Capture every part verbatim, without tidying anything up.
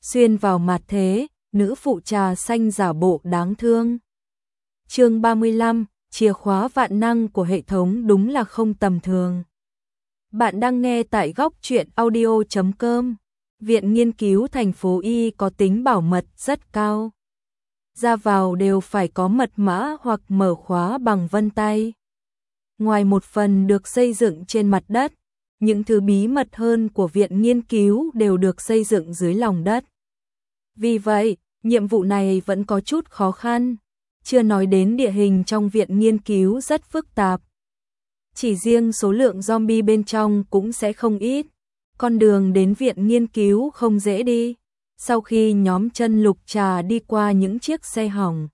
xuyên vào mặt thế, nữ phụ trà xanh giả bộ đáng thương. Chương ba mươi lăm, chìa khóa vạn năng của hệ thống đúng là không tầm thường. Bạn đang nghe tại góc truyện audio chấm com. Viện nghiên cứu thành phố Y có tính bảo mật rất cao. Ra vào đều phải có mật mã hoặc mở khóa bằng vân tay. Ngoài một phần được xây dựng trên mặt đất, những thứ bí mật hơn của viện nghiên cứu đều được xây dựng dưới lòng đất. Vì vậy, nhiệm vụ này vẫn có chút khó khăn, chưa nói đến địa hình trong viện nghiên cứu rất phức tạp. Chỉ riêng số lượng zombie bên trong cũng sẽ không ít, con đường đến viện nghiên cứu không dễ đi. Sau khi nhóm Chân Lục Trà đi qua những chiếc xe hỏng,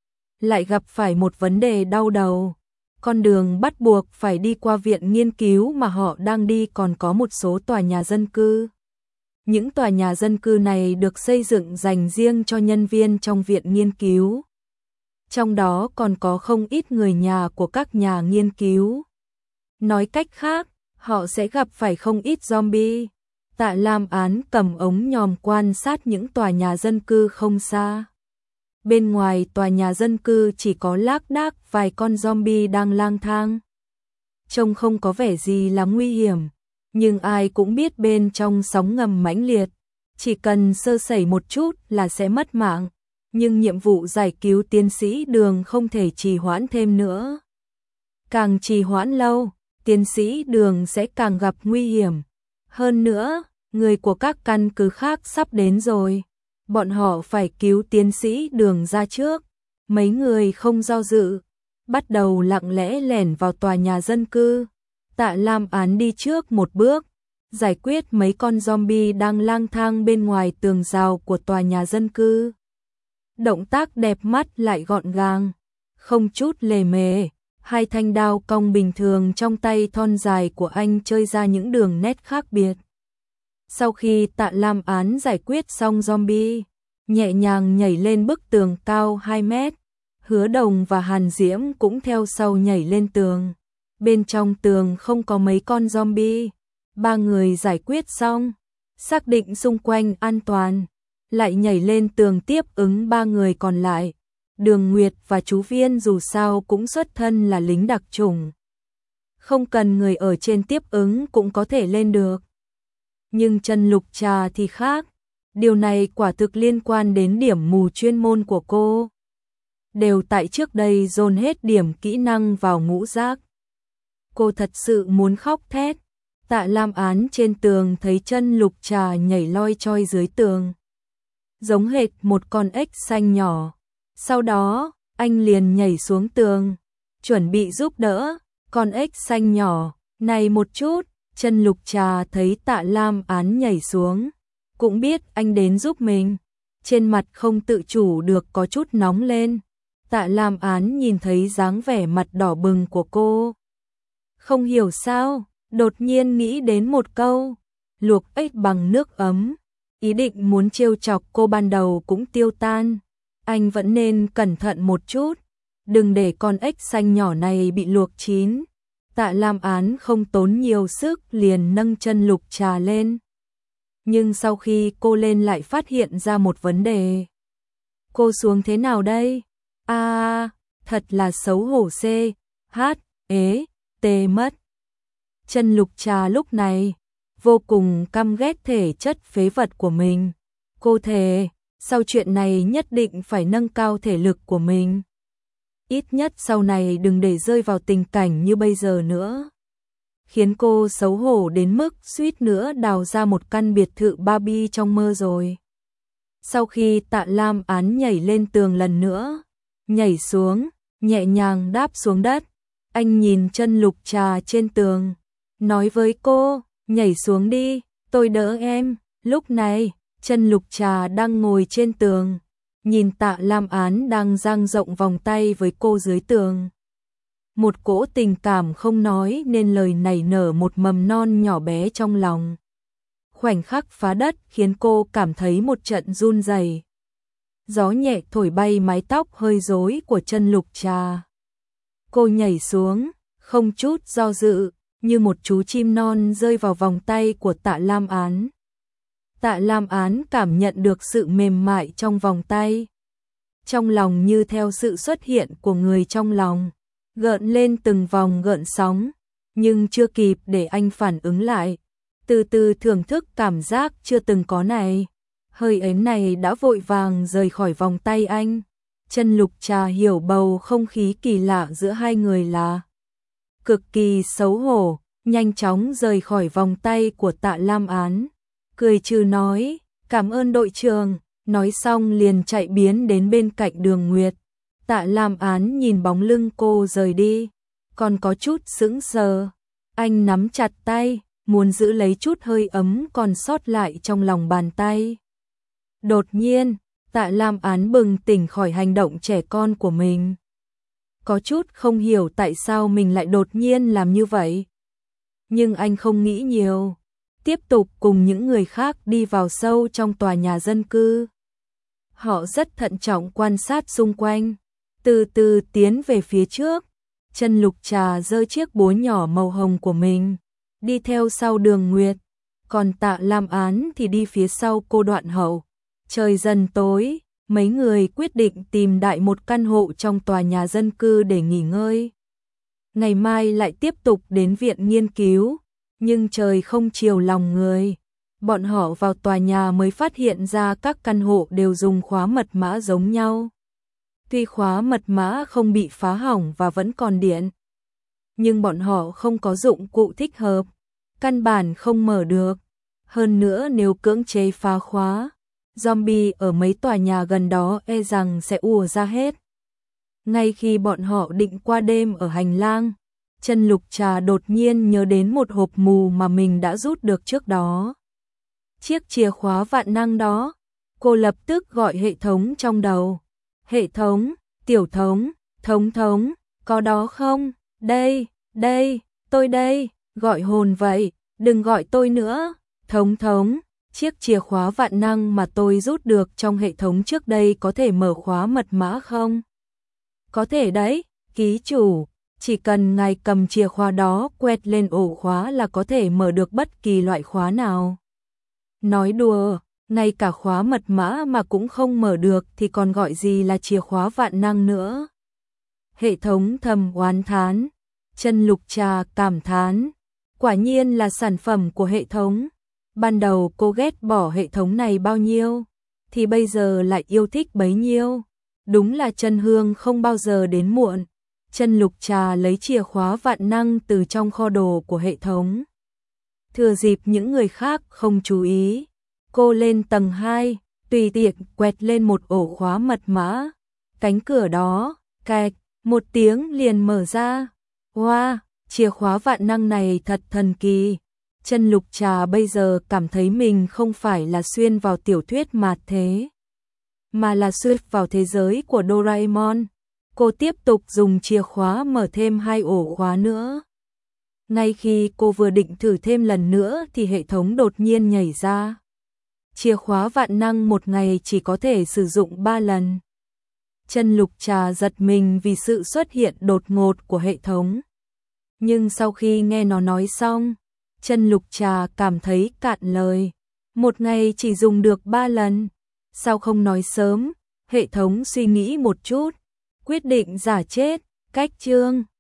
lại gặp phải một vấn đề đau đầu. Con đường bắt buộc phải đi qua viện nghiên cứu mà họ đang đi còn có một số tòa nhà dân cư. Những tòa nhà dân cư này được xây dựng dành riêng cho nhân viên trong viện nghiên cứu. Trong đó còn có không ít người nhà của các nhà nghiên cứu. Nói cách khác, họ sẽ gặp phải không ít zombie. Tạ Lam Án cầm ống nhòm quan sát những tòa nhà dân cư không xa. Bên ngoài tòa nhà dân cư chỉ có lác đác vài con zombie đang lang thang. Trông không có vẻ gì là nguy hiểm, nhưng ai cũng biết bên trong sóng ngầm mãnh liệt, chỉ cần sơ sẩy một chút là sẽ mất mạng. Nhưng nhiệm vụ giải cứu tiến sĩ Đường không thể trì hoãn thêm nữa. Càng trì hoãn lâu, tiến sĩ Đường sẽ càng gặp nguy hiểm. Hơn nữa, người của các căn cứ khác sắp đến rồi. Bọn họ phải cứu tiến sĩ Đường ra trước. Mấy người không do dự, bắt đầu lặng lẽ lẻn vào tòa nhà dân cư. Tạ Lam Án đi trước một bước, giải quyết mấy con zombie đang lang thang bên ngoài tường rào của tòa nhà dân cư. Động tác đẹp mắt lại gọn gàng, không chút lề mề. Hai thanh đao cong bình thường trong tay thon dài của anh chơi ra những đường nét khác biệt. Sau khi Tạ Lam Án giải quyết xong zombie, nhẹ nhàng nhảy lên bức tường cao hai mét, Hứa Đồng và Hàn Diễm cũng theo sau nhảy lên tường. Bên trong tường không có mấy con zombie, ba người giải quyết xong, xác định xung quanh an toàn, lại nhảy lên tường tiếp ứng ba người còn lại. Đường Nguyệt và chú Viên dù sao cũng xuất thân là lính đặc chủng, không cần người ở trên tiếp ứng cũng có thể lên được. Nhưng Chân Lục Trà thì khác, điều này quả thực liên quan đến điểm mù chuyên môn của cô. Đều tại trước đây dồn hết điểm kỹ năng vào ngũ giác. Cô thật sự muốn khóc thét. Tạ Lam Án trên tường thấy Chân Lục Trà nhảy loi choi dưới tường, giống hệt một con ếch xanh nhỏ. Sau đó, anh liền nhảy xuống tường, chuẩn bị giúp đỡ con ếch xanh nhỏ này một chút. Chân Lục Trà thấy Tạ Lam Án nhảy xuống, cũng biết anh đến giúp mình. Trên mặt không tự chủ được có chút nóng lên. Tạ Lam Án nhìn thấy dáng vẻ mặt đỏ bừng của cô, không hiểu sao, đột nhiên nghĩ đến một câu, luộc ếch bằng nước ấm. Ý định muốn trêu chọc cô ban đầu cũng tiêu tan. Anh vẫn nên cẩn thận một chút, đừng để con ếch xanh nhỏ này bị luộc chín. Tạ Lam Án không tốn nhiều sức liền nâng Chân Lục Trà lên. Nhưng sau khi cô lên lại phát hiện ra một vấn đề. Cô xuống thế nào đây? À, thật là xấu hổ c, h, ế, tê mất. Chân Lục Trà lúc này vô cùng căm ghét thể chất phế vật của mình. Cô thề, sau chuyện này nhất định phải nâng cao thể lực của mình. Ít nhất sau này đừng để rơi vào tình cảnh như bây giờ nữa. Khiến cô xấu hổ đến mức suýt nữa đào ra một căn biệt thự Barbie trong mơ rồi. Sau khi Tạ Lam Án nhảy lên tường lần nữa, nhảy xuống, nhẹ nhàng đáp xuống đất, anh nhìn Chân Lục Trà trên tường, nói với cô, nhảy xuống đi, tôi đỡ em. Lúc này, Chân Lục Trà đang ngồi trên tường, nhìn Tạ Lam Án đang dang rộng vòng tay với cô dưới tường. Một cỗ tình cảm không nói nên lời nảy nở một mầm non nhỏ bé trong lòng. Khoảnh khắc phá đất khiến cô cảm thấy một trận run rẩy. Gió nhẹ thổi bay mái tóc hơi rối của Chân Lục Trà. Cô nhảy xuống, không chút do dự, như một chú chim non rơi vào vòng tay của Tạ Lam Án. Tạ Lam Án cảm nhận được sự mềm mại trong vòng tay. Trong lòng như theo sự xuất hiện của người trong lòng, gợn lên từng vòng gợn sóng, nhưng chưa kịp để anh phản ứng lại. Từ từ thưởng thức cảm giác chưa từng có này. Hơi ấm này đã vội vàng rời khỏi vòng tay anh. Chân Lục Trà hiểu bầu không khí kỳ lạ giữa hai người là cực kỳ xấu hổ, nhanh chóng rời khỏi vòng tay của Tạ Lam Án. Cười trừ nói, cảm ơn đội trưởng, nói xong liền chạy biến đến bên cạnh Đường Nguyệt. Tạ Lam Án nhìn bóng lưng cô rời đi, còn có chút sững sờ. Anh nắm chặt tay, muốn giữ lấy chút hơi ấm còn sót lại trong lòng bàn tay. Đột nhiên, Tạ Lam Án bừng tỉnh khỏi hành động trẻ con của mình. Có chút không hiểu tại sao mình lại đột nhiên làm như vậy. Nhưng anh không nghĩ nhiều, tiếp tục cùng những người khác đi vào sâu trong tòa nhà dân cư. Họ rất thận trọng quan sát xung quanh, từ từ tiến về phía trước. Chân Lục Trà giơ chiếc búa nhỏ màu hồng của mình, đi theo sau Đường Nguyệt, còn Tạ Lam Án thì đi phía sau cô Đoạn Hậu. Trời dần tối, mấy người quyết định tìm đại một căn hộ trong tòa nhà dân cư để nghỉ ngơi. Ngày mai lại tiếp tục đến viện nghiên cứu, nhưng trời không chiều lòng người. Bọn họ vào tòa nhà mới phát hiện ra các căn hộ đều dùng khóa mật mã giống nhau. Tuy khóa mật mã không bị phá hỏng và vẫn còn điện, nhưng bọn họ không có dụng cụ thích hợp, căn bản không mở được. Hơn nữa nếu cưỡng chế phá khóa, zombie ở mấy tòa nhà gần đó e rằng sẽ ùa ra hết. Ngay khi bọn họ định qua đêm ở hành lang, Chân Lục Trà đột nhiên nhớ đến một hộp mù mà mình đã rút được trước đó. Chiếc chìa khóa vạn năng đó, cô lập tức gọi hệ thống trong đầu. Hệ thống, tiểu thống, thống thống, có đó không? Đây, đây, tôi đây, gọi hồn vậy, đừng gọi tôi nữa. Thống thống, chiếc chìa khóa vạn năng mà tôi rút được trong hệ thống trước đây có thể mở khóa mật mã không? Có thể đấy, ký chủ, chỉ cần ngài cầm chìa khóa đó quẹt lên ổ khóa là có thể mở được bất kỳ loại khóa nào. Nói đùa, ngay cả khóa mật mã mà cũng không mở được thì còn gọi gì là chìa khóa vạn năng nữa. Hệ thống thầm oán thán, Chân Lục Trà cảm thán, quả nhiên là sản phẩm của hệ thống. Ban đầu cô ghét bỏ hệ thống này bao nhiêu, thì bây giờ lại yêu thích bấy nhiêu. Đúng là chân hương không bao giờ đến muộn. Chân Lục Trà lấy chìa khóa vạn năng từ trong kho đồ của hệ thống. Thừa dịp những người khác không chú ý, cô lên tầng hai, tùy tiện quẹt lên một ổ khóa mật mã. Cánh cửa đó, cạch, một tiếng liền mở ra. Wow, chìa khóa vạn năng này thật thần kỳ. Chân Lục Trà bây giờ cảm thấy mình không phải là xuyên vào tiểu thuyết mạt thế, mà là xuyên vào thế giới của Doraemon. Cô tiếp tục dùng chìa khóa mở thêm hai ổ khóa nữa. Ngay khi cô vừa định thử thêm lần nữa thì hệ thống đột nhiên nhảy ra. Chìa khóa vạn năng một ngày chỉ có thể sử dụng ba lần. Chân Lục Trà giật mình vì sự xuất hiện đột ngột của hệ thống. Nhưng sau khi nghe nó nói xong, Chân Lục Trà cảm thấy cạn lời. Một ngày chỉ dùng được ba lần. Sao không nói sớm? Hệ thống suy nghĩ một chút, quyết định giả chết. Cách chương